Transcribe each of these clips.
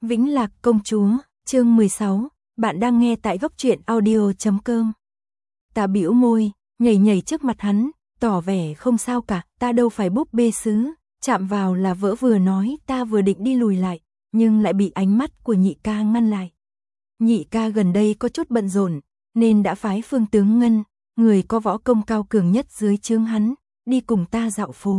Vĩnh Lạc công chúa, chương 16, bạn đang nghe tại góc truyện audio.com. Ta bĩu môi, nhảy trước mặt hắn, tỏ vẻ không sao cả, ta đâu phải búp bê sứ, chạm vào là vỡ, vừa nói ta vừa định đi lùi lại, nhưng lại bị ánh mắt của nhị ca ngăn lại. Nhị ca gần đây có chút bận rộn, nên đã phái Phương Tướng Ngân, người có võ công cao cường nhất dưới trướng hắn, đi cùng ta dạo phố.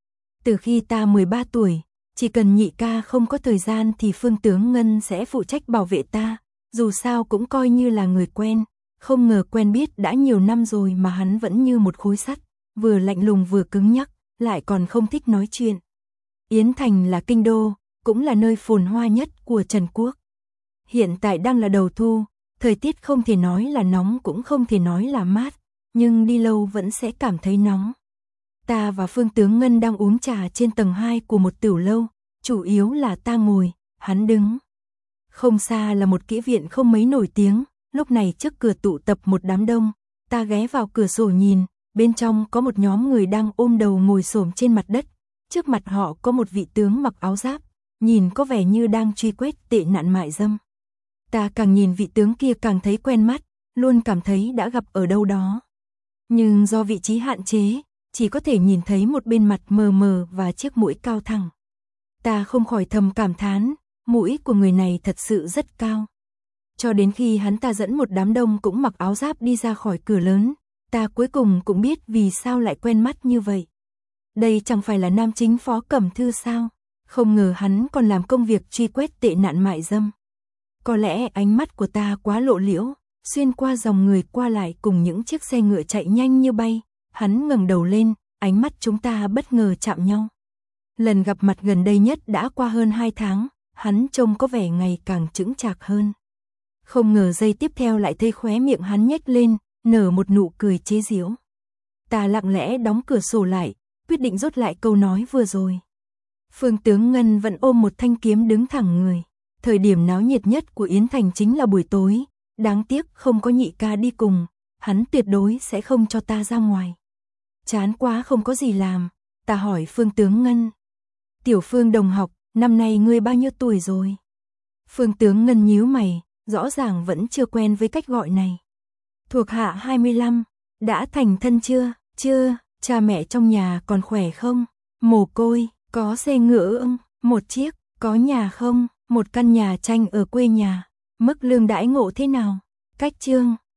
Từ khi ta 13 tuổi, chỉ cần nhị ca không có thời gian thì Phương Tướng Ngân sẽ phụ trách bảo vệ ta, dù sao cũng coi như là người quen, không ngờ quen biết đã nhiều năm rồi mà hắn vẫn như một khối sắt, vừa lạnh lùng vừa cứng nhắc, lại còn không thích nói chuyện. Yến Thành là kinh đô, cũng là nơi phồn hoa nhất của Trần Quốc. Hiện tại đang là đầu thu, thời tiết không thể nói là nóng cũng không thể nói là mát, nhưng đi lâu vẫn sẽ cảm thấy nóng. Ta và Phương Tướng Ngân đang uống trà trên tầng 2 của một tiểu lâu, chủ yếu là ta ngồi, hắn đứng. Không xa là một kỹ viện không mấy nổi tiếng, lúc này trước cửa tụ tập một đám đông, ta ghé vào cửa sổ nhìn, bên trong có một nhóm người đang ôm đầu ngồi xổm trên mặt đất, trước mặt họ có một vị tướng mặc áo giáp, nhìn có vẻ như đang truy quét tệ nạn mại dâm. Ta càng nhìn vị tướng kia càng thấy quen mắt, luôn cảm thấy đã gặp ở đâu đó. Nhưng do vị trí hạn chế, chỉ có thể nhìn thấy một bên mặt mờ mờ và chiếc mũi cao thẳng. Ta không khỏi thầm cảm thán, mũi của người này thật sự rất cao. Cho đến khi hắn ta dẫn một đám đông cũng mặc áo giáp đi ra khỏi cửa lớn, ta cuối cùng cũng biết vì sao lại quen mắt như vậy. Đây chẳng phải là nam chính Phó Cẩm Thư sao? Không ngờ hắn còn làm công việc truy quét tệ nạn mại dâm. Có lẽ ánh mắt của ta quá lộ liễu, xuyên qua dòng người qua lại cùng những chiếc xe ngựa chạy nhanh như bay. Hắn ngẩng đầu lên, ánh mắt chúng ta bất ngờ chạm nhau. Lần gặp mặt gần đây nhất đã qua hơn 2 tháng, hắn trông có vẻ ngày càng chững chạc hơn. Không ngờ giây tiếp theo lại thấy khóe miệng hắn nhếch lên, nở một nụ cười chế giễu. Ta lặng lẽ đóng cửa sổ lại, quyết định rút lại câu nói vừa rồi. Phương Tướng Ngân vẫn ôm một thanh kiếm đứng thẳng người. Thời điểm náo nhiệt nhất của Yến Thành chính là buổi tối, đáng tiếc không có nhị ca đi cùng, hắn tuyệt đối sẽ không cho ta ra ngoài. Chán quá không có gì làm, ta hỏi Phương Tướng Ngân. Tiểu Phương đồng học, năm nay ngươi bao nhiêu tuổi rồi? Phương Tướng Ngân nhíu mày, rõ ràng vẫn chưa quen với cách gọi này. Thuộc hạ 25, đã thành thân chưa? Chưa, cha mẹ trong nhà còn khỏe không? Mồ côi, có xe ngựa ưng, một chiếc, có nhà không? Một căn nhà tranh ở quê nhà, mức lương đãi ngộ thế nào? Cách chương,